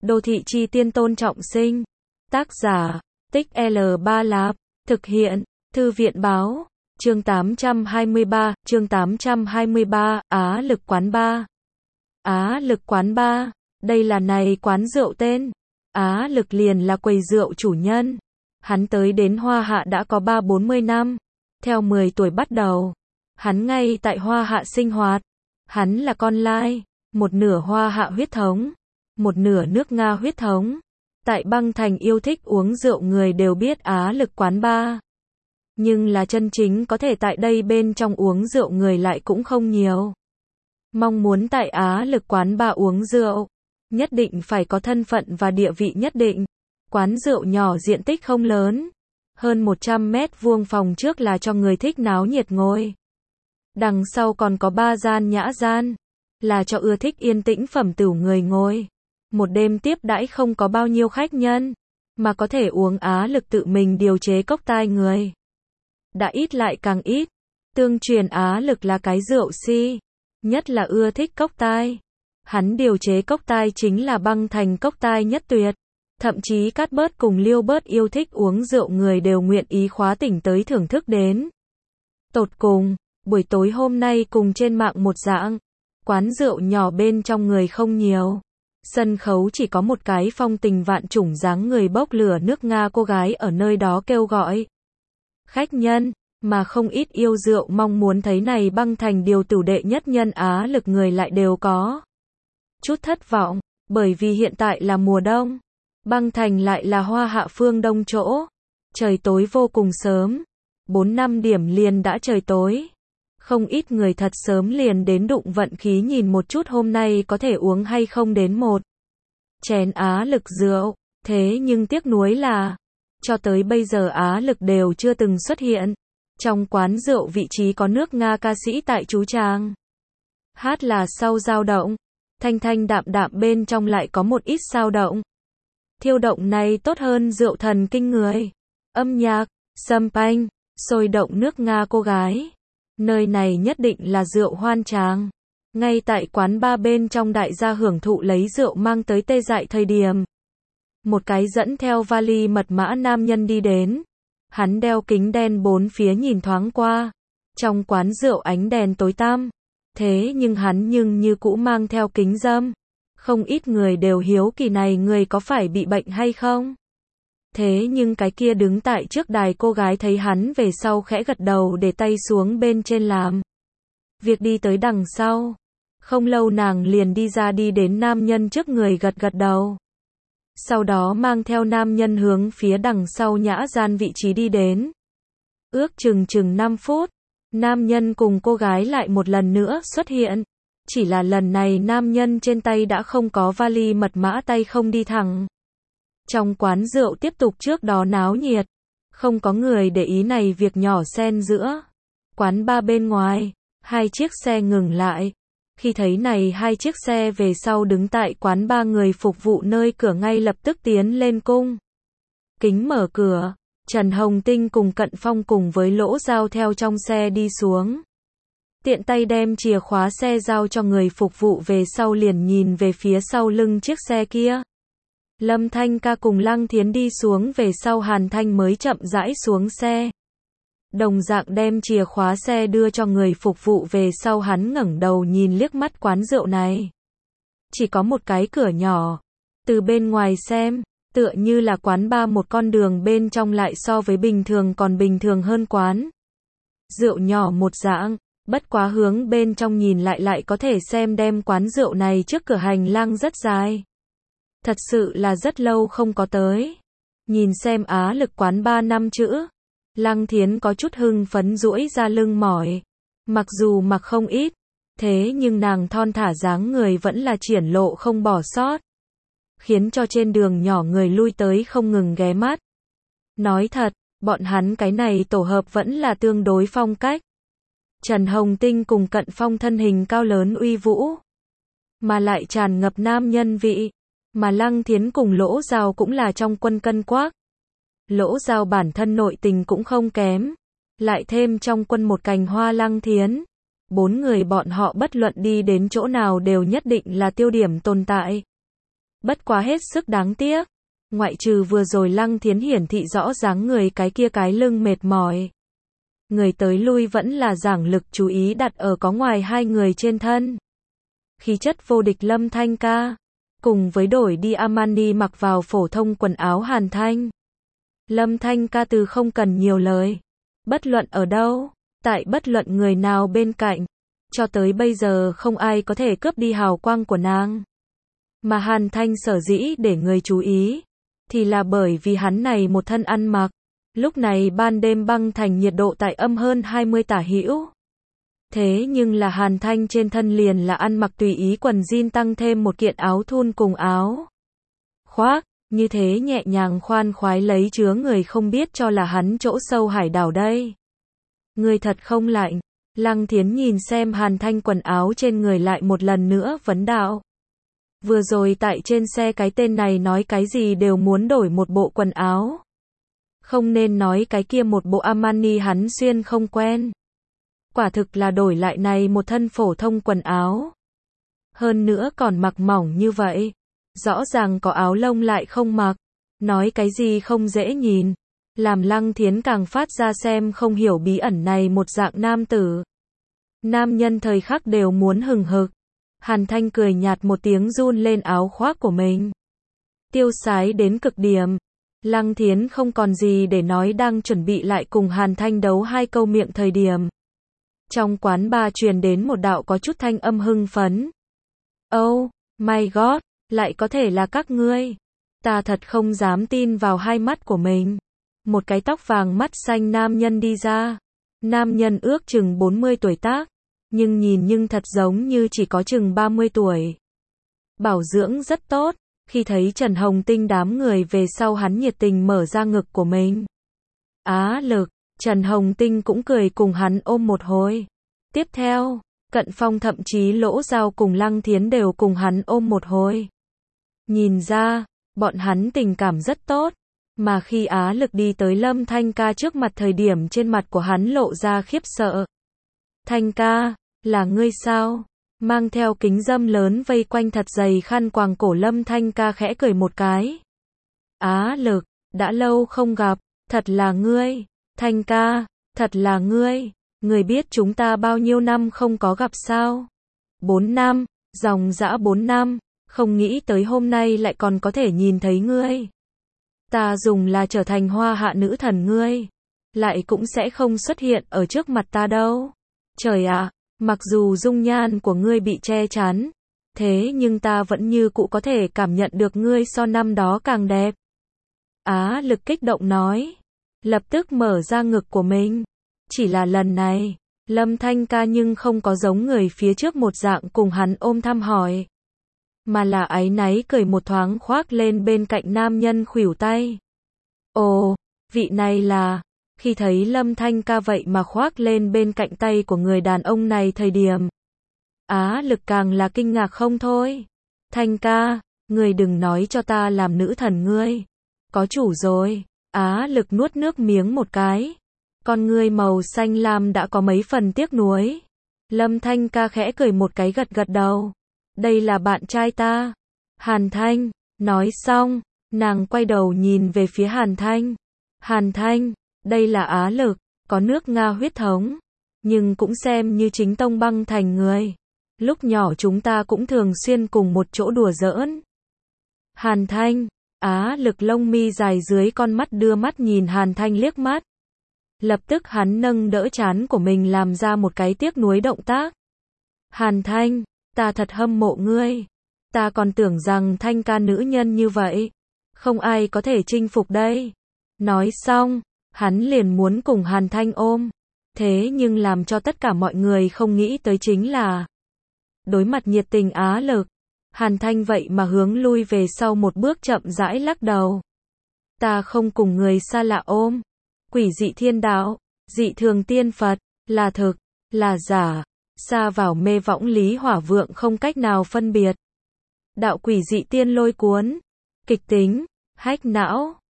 Đô thị chi tiên Tôn Trọng Sinh. Tác giả, Tích L3 Lạp. Thực hiện, Thư viện báo. Chương 823, Á Lực Quán Bar. Á Lực Quán Bar, đây là này quán rượu tên. Á Lực liền là quầy rượu chủ nhân. Hắn tới đến Hoa Hạ đã có 30-40 năm. Theo 10 tuổi bắt đầu, hắn ngay tại Hoa Hạ sinh hoạt. Hắn là con lai, một nửa Hoa Hạ huyết thống, một nửa nước Nga huyết thống. Tại Băng Thành yêu thích uống rượu người đều biết Á Lực Quán Bar. Nhưng là chân chính có thể tại đây bên trong uống rượu người lại cũng không nhiều. Mong muốn tại Á Lực Quán Bar uống rượu, nhất định phải có thân phận và địa vị nhất định. Quán rượu nhỏ diện tích không lớn, hơn 100 mét vuông, phòng trước là cho người thích náo nhiệt ngồi. Đằng sau còn có 3 gian nhã gian, là cho ưa thích yên tĩnh phẩm tửu người ngồi. Một đêm tiếp đãi không có bao nhiêu khách nhân, mà có thể uống Á Lực tự mình điều chế cốc tai người. Đã ít lại càng ít, tương truyền Á Lực là cái rượu si, nhất là ưa thích cốc tai. Hắn điều chế cốc tai chính là Băng Thành cốc tai nhất tuyệt. Thậm chí Cát Bớt cùng Liêu Bớt yêu thích uống rượu người đều nguyện ý khóa tỉnh tới thưởng thức đến. Tột cùng, buổi tối hôm nay cùng trên mạng một dạng, quán rượu nhỏ bên trong người không nhiều. Sân khấu chỉ có một cái phong tình vạn trùng dáng người bốc lửa nước Nga cô gái ở nơi đó kêu gọi khách nhân, mà không ít yêu rượu mong muốn thấy này Băng Thành điều tử đệ nhất nhân Á Lực người lại đều có chút thất vọng, bởi vì hiện tại là mùa đông. Băng Thành lại là Hoa Hạ phương đông chỗ. Trời tối vô cùng sớm. 4-5 điểm liền đã trời tối. Không ít người thật sớm liền đến đụng vận khí nhìn một chút hôm nay có thể uống hay không đến một chén Á Lực rượu. Thế nhưng tiếc nuối là, cho tới bây giờ Á Lực đều chưa từng xuất hiện. Trong quán rượu vị trí có nước Nga ca sĩ tại chú tràng. Hát là sau dao động. Thanh thanh đạm đạm bên trong lại có một ít dao động. Thiêu động này tốt hơn rượu thần kinh người. Âm nhạc, sâm panh, sôi động nước Nga cô gái. Nơi này nhất định là rượu hoan tràng. Ngay tại quán bar bên trong đại gia hưởng thụ lấy rượu mang tới tê dại thời điểm. Một cái dẫn theo vali mật mã nam nhân đi đến. Hắn đeo kính đen bốn phía nhìn thoáng qua. Trong quán rượu ánh đèn tối tăm. Thế nhưng hắn như cũ mang theo kính râm. Không ít người đều hiếu kỳ này người có phải bị bệnh hay không. Thế nhưng cái kia đứng tại trước đài cô gái thấy hắn về sau khẽ gật đầu để tay xuống bên trên làm việc đi tới đằng sau. Không lâu nàng liền đi ra đi đến nam nhân trước người gật gật đầu. Sau đó mang theo nam nhân hướng phía đằng sau nhã gian vị trí đi đến. Ước chừng 5 phút, nam nhân cùng cô gái lại một lần nữa xuất hiện. Chỉ là lần này nam nhân trên tay đã không có vali mật mã, tay không đi thẳng. Trong quán rượu tiếp tục trước đó náo nhiệt. Không có người để ý này việc nhỏ xen giữa. Quán bar bên ngoài, 2 chiếc xe ngừng lại. Khi thấy này 2 chiếc xe về sau đứng tại quán bar người phục vụ nơi cửa ngay lập tức tiến lên cung kính mở cửa. Trần Hồng Tinh cùng Cận Phong cùng với Lỗ Giao theo trong xe đi xuống. Tiện tay đem chìa khóa xe giao cho người phục vụ về sau liền nhìn về phía sau lưng chiếc xe kia. Lâm Thanh Ca cùng Lăng Thiến đi xuống về sau Hàn Thanh mới chậm rãi xuống xe. Đồng dạng đem chìa khóa xe đưa cho người phục vụ về sau hắn ngẩng đầu nhìn liếc mắt quán rượu này. Chỉ có một cái cửa nhỏ. Từ bên ngoài xem, tựa như là quán bar, một con đường bên trong lại so với bình thường còn bình thường hơn quán rượu nhỏ một dạng. Bất quá hướng bên trong nhìn lại có thể xem đem quán rượu này trước cửa hành lang rất dài. Thật sự là rất lâu không có tới. Nhìn xem Á Lực Quán Bar 5 chữ. Lăng Thiến có chút hưng phấn duỗi ra lưng mỏi. Mặc dù mặc không ít, thế nhưng nàng thon thả dáng người vẫn là triển lộ không bỏ sót. Khiến cho trên đường nhỏ người lui tới không ngừng ghé mắt. Nói thật, bọn hắn cái này tổ hợp vẫn là tương đối phong cách. Trần Hồng Tinh cùng Cận Phong thân hình cao lớn uy vũ, mà lại tràn ngập nam nhân vị, mà Lăng Thiến cùng Lỗ Giao cũng là trong quân cân quắc. Lỗ Giao bản thân nội tình cũng không kém, lại thêm trong quân một cành hoa Lăng Thiến. 4 người bọn họ bất luận đi đến chỗ nào đều nhất định là tiêu điểm tồn tại. Bất quá hết sức đáng tiếc. Ngoại trừ vừa rồi Lăng Thiến hiển thị rõ dáng người cái kia cái lưng mệt mỏi. Người tới lui vẫn là giảng lực chú ý đặt ở có ngoài hai người trên thân. Khí chất vô địch Lâm Thanh Ca, cùng với đổi đi Armani mặc vào phổ thông quần áo Hàn Thanh. Lâm Thanh Ca từ không cần nhiều lời. Bất luận ở đâu, tại bất luận người nào bên cạnh, cho tới bây giờ không ai có thể cướp đi hào quang của nàng. Mà Hàn Thanh sở dĩ để người chú ý, thì là bởi vì hắn này một thân ăn mặc. Lúc này ban đêm băng thành nhiệt độ tại âm hơn 20 tả hữu. Thế nhưng là Hàn Thanh trên thân liền là ăn mặc tùy ý quần jean tăng thêm một kiện áo thun cùng áo khoác, như thế nhẹ nhàng khoan khoái lấy chứa người không biết cho là hắn chỗ sâu hải đảo đây. Người thật không lạnh. Lăng Thiến nhìn xem Hàn Thanh quần áo trên người lại một lần nữa vấn đạo. Vừa rồi tại trên xe cái tên này nói cái gì đều muốn đổi một bộ quần áo. Không nên nói cái kia một bộ Armani hắn xuyên không quen. Quả thực là đổi lại này một thân phổ thông quần áo. Hơn nữa còn mặc mỏng như vậy. Rõ ràng có áo lông lại không mặc. Nói cái gì không dễ nhìn. Làm Lăng Thiến càng phát ra xem không hiểu bí ẩn này một dạng nam tử. Nam nhân thời khắc đều muốn hừng hực. Hàn Thanh cười nhạt một tiếng run lên áo khoác của mình. Tiêu sái đến cực điểm. Lăng Thiến không còn gì để nói đang chuẩn bị lại cùng Hàn Thanh đấu hai câu miệng thời điểm. Trong quán bar truyền đến một đạo có chút thanh âm hưng phấn. Oh my god, lại có thể là các ngươi. Ta thật không dám tin vào hai mắt của mình. Một cái tóc vàng mắt xanh nam nhân đi ra. Nam nhân ước chừng 40 tuổi tác, nhưng thật giống như chỉ có chừng 30 tuổi. Bảo dưỡng rất tốt. Khi thấy Trần Hồng Tinh đám người về sau hắn nhiệt tình mở ra ngực của mình. Á lực, Trần Hồng Tinh cũng cười cùng hắn ôm một hồi. Tiếp theo, Cận Phong thậm chí Lỗ Giao cùng Lăng Thiến đều cùng hắn ôm một hồi. Nhìn ra, bọn hắn tình cảm rất tốt. Mà khi Á lực đi tới Lâm Thanh Ca trước mặt thời điểm trên mặt của hắn lộ ra khiếp sợ. Thanh ca, là ngươi sao? Mang theo kính dâm lớn vây quanh thật dày khăn quàng cổ Lâm Thanh Ca khẽ cười một cái. Á lực, đã lâu không gặp, thật là ngươi. Thanh ca, thật là ngươi. Người biết chúng ta bao nhiêu năm không có gặp sao? 4 năm, dòng dã 4 năm, không nghĩ tới hôm nay lại còn có thể nhìn thấy ngươi. Ta dùng là trở thành hoa hạ nữ thần ngươi, lại cũng sẽ không xuất hiện ở trước mặt ta đâu. Trời ạ, mặc dù dung nhan của ngươi bị che chắn, thế nhưng ta vẫn như cũ có thể cảm nhận được ngươi so năm đó càng đẹp. Á lực kích động nói, lập tức mở ra ngực của mình. Chỉ là lần này, Lâm Thanh Ca nhưng không có giống người phía trước một dạng cùng hắn ôm thăm hỏi, mà là áy náy cười một thoáng khoác lên bên cạnh nam nhân khuỷu tay. Ồ, vị này là... Khi thấy Lâm Thanh Ca vậy mà khoác lên bên cạnh tay của người đàn ông này thời điểm, Á lực càng là kinh ngạc không thôi. Thanh ca, ngươi đừng nói cho ta làm nữ thần ngươi. Có chủ rồi. Á lực nuốt nước miếng một cái. Con ngươi màu xanh lam đã có mấy phần tiếc nuối. Lâm Thanh Ca khẽ cười một cái gật gật đầu. Đây là bạn trai ta. Hàn Thanh, nói xong, nàng quay đầu nhìn về phía Hàn Thanh. Hàn Thanh, đây là Á lực, có nước Nga huyết thống, nhưng cũng xem như chính tông băng thành người. Lúc nhỏ chúng ta cũng thường xuyên cùng một chỗ đùa giỡn. Hàn Thanh, Á lực lông mi dài dưới con mắt đưa mắt nhìn Hàn Thanh liếc mắt. Lập tức hắn nâng đỡ trán của mình làm ra một cái tiếc nuối động tác. Hàn Thanh, ta thật hâm mộ ngươi. Ta còn tưởng rằng Thanh ca nữ nhân như vậy, không ai có thể chinh phục đây. Nói xong, hắn liền muốn cùng Hàn Thanh ôm. Thế nhưng làm cho tất cả mọi người không nghĩ tới chính là, đối mặt nhiệt tình Á lực, Hàn Thanh vậy mà hướng lui về sau một bước chậm rãi lắc đầu. Ta không cùng người xa lạ ôm. Quỷ dị thiên đạo, dị thường tiên Phật, là thực, là giả, xa vào mê võng lý hỏa vượng không cách nào phân biệt. Đạo quỷ dị tiên lôi cuốn, kịch tính, hách não.